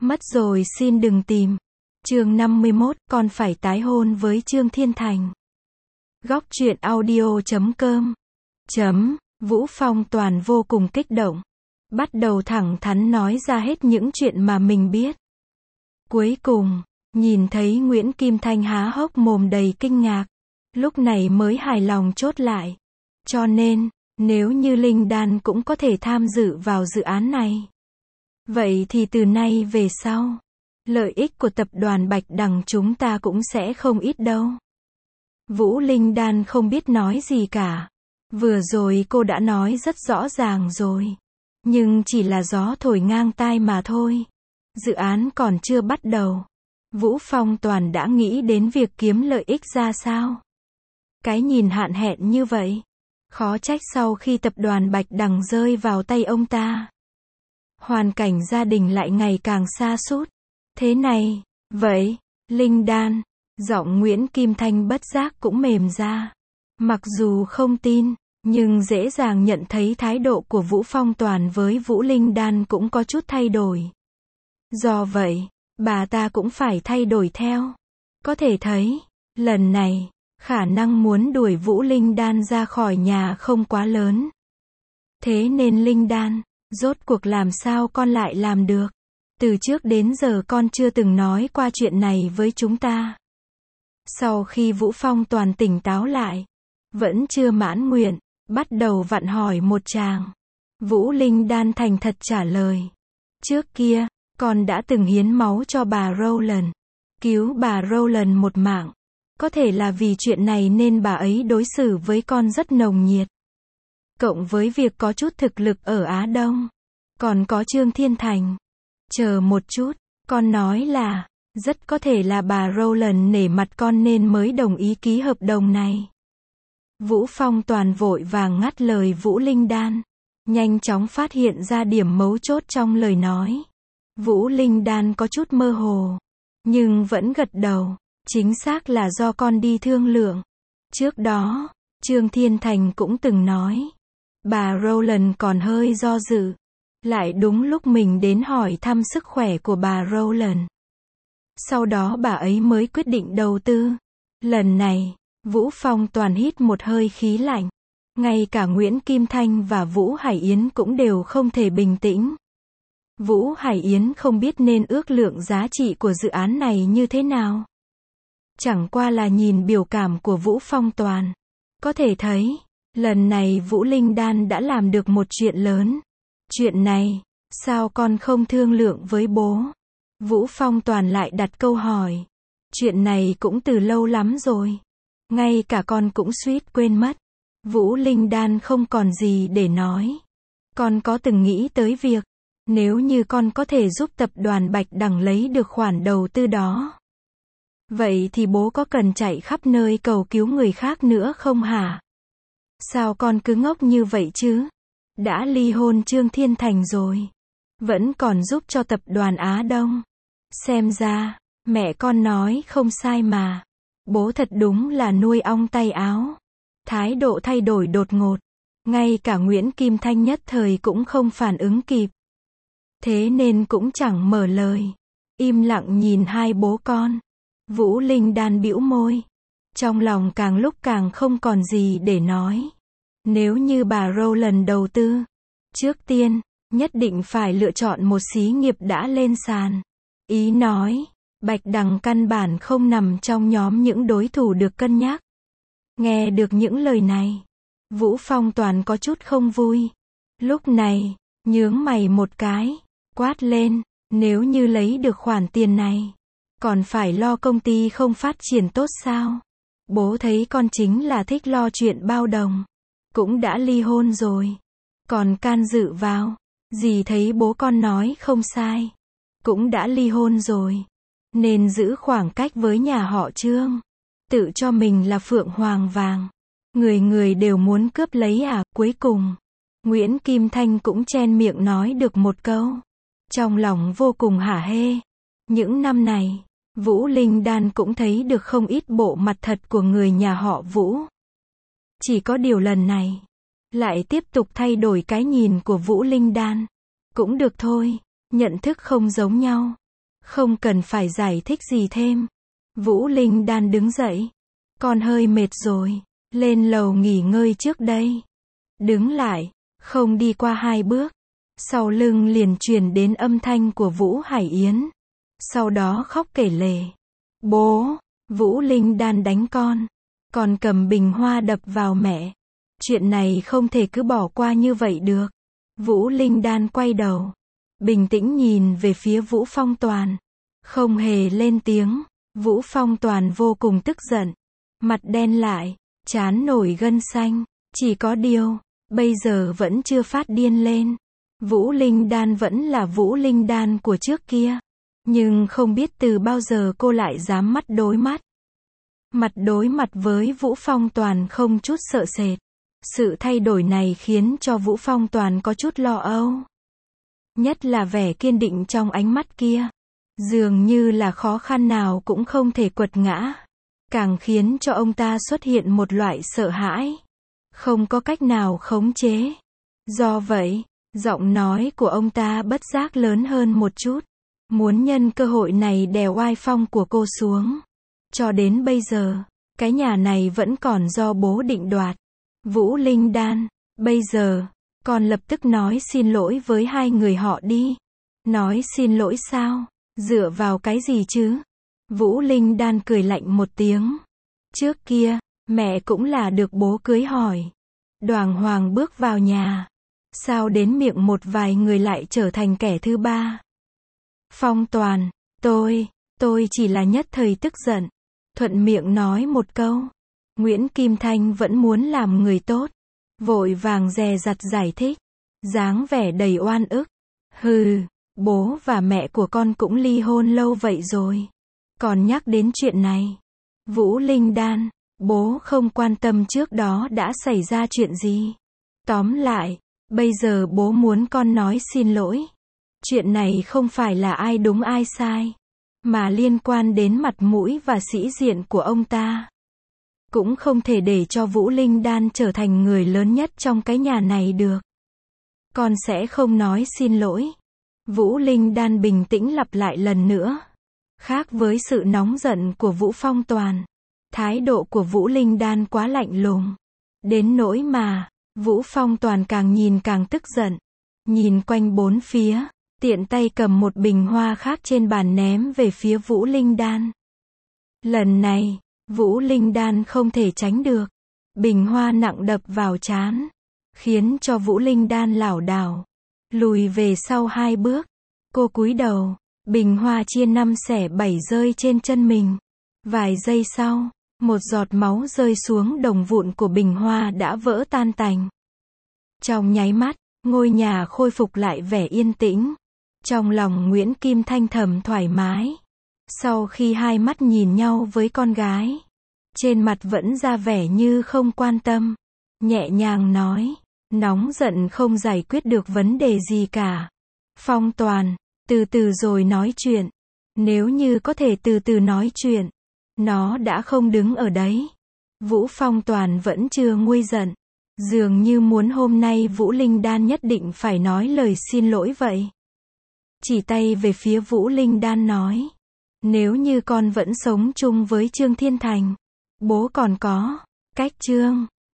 Mất rồi xin đừng tìm. Chương 51, con phải tái hôn với Trương Thiên Thành. Góc truyện audio.com. Vũ Phong Toàn vô cùng kích động. Bắt đầu thẳng thắn nói ra hết những chuyện mà mình biết. Cuối cùng, nhìn thấy Nguyễn Kim Thanh há hốc mồm đầy kinh ngạc. Lúc này mới hài lòng chốt lại. Cho nên, nếu như Linh Đan cũng có thể tham dự vào dự án này. Vậy thì từ nay về sau, lợi ích của tập đoàn Bạch Đằng chúng ta cũng sẽ không ít đâu. Vũ Linh Đan không biết nói gì cả. Vừa rồi cô đã nói rất rõ ràng rồi. Nhưng chỉ là gió thổi ngang tai mà thôi. Dự án còn chưa bắt đầu. Vũ Phong Toàn đã nghĩ đến việc kiếm lợi ích ra sao. Cái nhìn hạn hẹn như vậy. Khó trách sau khi tập đoàn Bạch Đằng rơi vào tay ông ta. Hoàn cảnh gia đình lại ngày càng sa sút. Thế này, vậy, Linh Đan, giọng Nguyễn Kim Thanh bất giác cũng mềm ra. Mặc dù không tin, nhưng dễ dàng nhận thấy thái độ của Vũ Phong Toàn với Vũ Linh Đan cũng có chút thay đổi. Do vậy, bà ta cũng phải thay đổi theo. Có thể thấy, lần này, khả năng muốn đuổi Vũ Linh Đan ra khỏi nhà không quá lớn. Thế nên Linh Đan, rốt cuộc làm sao con lại làm được? Từ trước đến giờ con chưa từng nói qua chuyện này với chúng ta. Sau khi Vũ Phong Toàn tỉnh táo lại, vẫn chưa mãn nguyện, bắt đầu vặn hỏi một tràng. Vũ Linh Đan thành thật trả lời. Trước kia, con đã từng hiến máu cho bà Rowland, cứu bà Rowland một mạng. Có thể là vì chuyện này nên bà ấy đối xử với con rất nồng nhiệt. Cộng với việc có chút thực lực ở Á Đông. Còn có Trương Thiên Thành. Chờ một chút, con nói là, rất có thể là bà Rowland nể mặt con nên mới đồng ý ký hợp đồng này. Vũ Phong Toàn vội vàng ngắt lời Vũ Linh Đan. Nhanh chóng phát hiện ra điểm mấu chốt trong lời nói. Vũ Linh Đan có chút mơ hồ. Nhưng vẫn gật đầu. Chính xác là do con đi thương lượng. Trước đó, Trương Thiên Thành cũng từng nói. Bà Rowland còn hơi do dự. Lại đúng lúc mình đến hỏi thăm sức khỏe của bà Rowland. Sau đó bà ấy mới quyết định đầu tư. Lần này, Vũ Phong Toàn hít một hơi khí lạnh. Ngay cả Nguyễn Kim Thanh và Vũ Hải Yến cũng đều không thể bình tĩnh. Vũ Hải Yến không biết nên ước lượng giá trị của dự án này như thế nào. Chẳng qua là nhìn biểu cảm của Vũ Phong Toàn. Có thể thấy, lần này Vũ Linh Đan đã làm được một chuyện lớn. Chuyện này, sao con không thương lượng với bố? Vũ Phong Toàn lại đặt câu hỏi. Chuyện này cũng từ lâu lắm rồi. Ngay cả con cũng suýt quên mất. Vũ Linh Đan không còn gì để nói. Con có từng nghĩ tới việc, nếu như con có thể giúp tập đoàn Bạch Đằng lấy được khoản đầu tư đó. Vậy thì bố có cần chạy khắp nơi cầu cứu người khác nữa không hả? Sao con cứ ngốc như vậy chứ? Đã ly hôn Trương Thiên Thành rồi. Vẫn còn giúp cho tập đoàn Á Đông. Xem ra, mẹ con nói không sai mà. Bố thật đúng là nuôi ong tay áo. Thái độ thay đổi đột ngột. Ngay cả Nguyễn Kim Thanh nhất thời cũng không phản ứng kịp. Thế nên cũng chẳng mở lời. Im lặng nhìn hai bố con. Vũ Linh Đan bĩu môi. Trong lòng càng lúc càng không còn gì để nói. Nếu như bà Rowland đầu tư, trước tiên, nhất định phải lựa chọn một xí nghiệp đã lên sàn. Ý nói, Bạch Đằng căn bản không nằm trong nhóm những đối thủ được cân nhắc. Nghe được những lời này, Vũ Phong Toàn có chút không vui. Lúc này, nhướng mày một cái, quát lên, nếu như lấy được khoản tiền này, còn phải lo công ty không phát triển tốt sao? Bố thấy con chính là thích lo chuyện bao đồng. Cũng đã ly hôn rồi. Còn can dự vào. Dì thấy bố con nói không sai. Cũng đã ly hôn rồi. Nên giữ khoảng cách với nhà họ Trương. Tự cho mình là phượng hoàng vàng. Người người đều muốn cướp lấy à. Cuối cùng, Nguyễn Kim Thanh cũng chen miệng nói được một câu. Trong lòng vô cùng hả hê. Những năm này, Vũ Linh Đan cũng thấy được không ít bộ mặt thật của người nhà họ Vũ. Chỉ có điều lần này, lại tiếp tục thay đổi cái nhìn của Vũ Linh Đan. Cũng được thôi, nhận thức không giống nhau. Không cần phải giải thích gì thêm. Vũ Linh Đan đứng dậy. Con hơi mệt rồi. Lên lầu nghỉ ngơi trước đây. Đứng lại. Không đi qua 2 bước. Sau lưng liền truyền đến âm thanh của Vũ Hải Yến. Sau đó khóc kể lể. Bố, Vũ Linh Đan đánh con. Con cầm bình hoa đập vào mẹ. Chuyện này không thể cứ bỏ qua như vậy được. Vũ Linh Đan quay đầu. Bình tĩnh nhìn về phía Vũ Phong Toàn. Không hề lên tiếng. Vũ Phong Toàn vô cùng tức giận. Mặt đen lại. Trán nổi gân xanh. Chỉ có điều, bây giờ vẫn chưa phát điên lên. Vũ Linh Đan vẫn là Vũ Linh Đan của trước kia. Nhưng không biết từ bao giờ cô lại dám mắt đối mắt. Mặt đối mặt với Vũ Phong Toàn không chút sợ sệt. Sự thay đổi này khiến cho Vũ Phong Toàn có chút lo âu. Nhất là vẻ kiên định trong ánh mắt kia. Dường như là khó khăn nào cũng không thể quật ngã. Càng khiến cho ông ta xuất hiện một loại sợ hãi. Không có cách nào khống chế. Do vậy, giọng nói của ông ta bất giác lớn hơn một chút. Muốn nhân cơ hội này đè oai phong của cô xuống. Cho đến bây giờ, cái nhà này vẫn còn do bố định đoạt. Vũ Linh Đan, bây giờ, con lập tức nói xin lỗi với 2 người họ đi. Nói xin lỗi sao? Dựa vào cái gì chứ? Vũ Linh Đan cười lạnh một tiếng. Trước kia, mẹ cũng là được bố cưới hỏi. Đoàng hoàng bước vào nhà. Sao đến miệng một vài người lại trở thành kẻ thứ ba? Phong Toàn, tôi chỉ là nhất thời tức giận. Thuận miệng nói một câu. Nguyễn Kim Thanh vẫn muốn làm người tốt. Vội vàng dè dặt giải thích. Dáng vẻ đầy oan ức. Hừ, bố và mẹ của con cũng ly hôn lâu vậy rồi. Còn nhắc đến chuyện này. Vũ Linh Đan, bố không quan tâm trước đó đã xảy ra chuyện gì. Tóm lại, bây giờ bố muốn con nói xin lỗi. Chuyện này không phải là ai đúng ai sai, mà liên quan đến mặt mũi và sĩ diện của ông ta. Cũng không thể để cho Vũ Linh Đan trở thành người lớn nhất trong cái nhà này được. Con sẽ không nói xin lỗi. Vũ Linh Đan bình tĩnh lặp lại lần nữa. Khác với sự nóng giận của Vũ Phong Toàn, thái độ của Vũ Linh Đan quá lạnh lùng. Đến nỗi mà, Vũ Phong Toàn càng nhìn càng tức giận. Nhìn quanh bốn phía, tiện tay cầm một bình hoa khác trên bàn ném về phía Vũ Linh Đan. Lần này, Vũ Linh Đan không thể tránh được. Bình hoa nặng đập vào trán, khiến cho Vũ Linh Đan lảo đảo, lùi về sau 2 bước. Cô cúi đầu, bình hoa chia 5 xẻ 7 rơi trên chân mình. Vài giây sau, một giọt máu rơi xuống đồng vụn của bình hoa đã vỡ tan tành. Trong nháy mắt, ngôi nhà khôi phục lại vẻ yên tĩnh. Trong lòng Nguyễn Kim Thanh thầm thoải mái. Sau khi hai mắt nhìn nhau với con gái, trên mặt vẫn ra vẻ như không quan tâm. Nhẹ nhàng nói, nóng giận không giải quyết được vấn đề gì cả. Phong Toàn, từ từ rồi nói chuyện. Nếu như có thể từ từ nói chuyện, nó đã không đứng ở đấy. Vũ Phong Toàn vẫn chưa nguôi giận. Dường như muốn hôm nay Vũ Linh Đan nhất định phải nói lời xin lỗi vậy. Chỉ tay về phía Vũ Linh Đan nói. Nếu như con vẫn sống chung với Trương Thiên Thành, bố còn có cách. Trương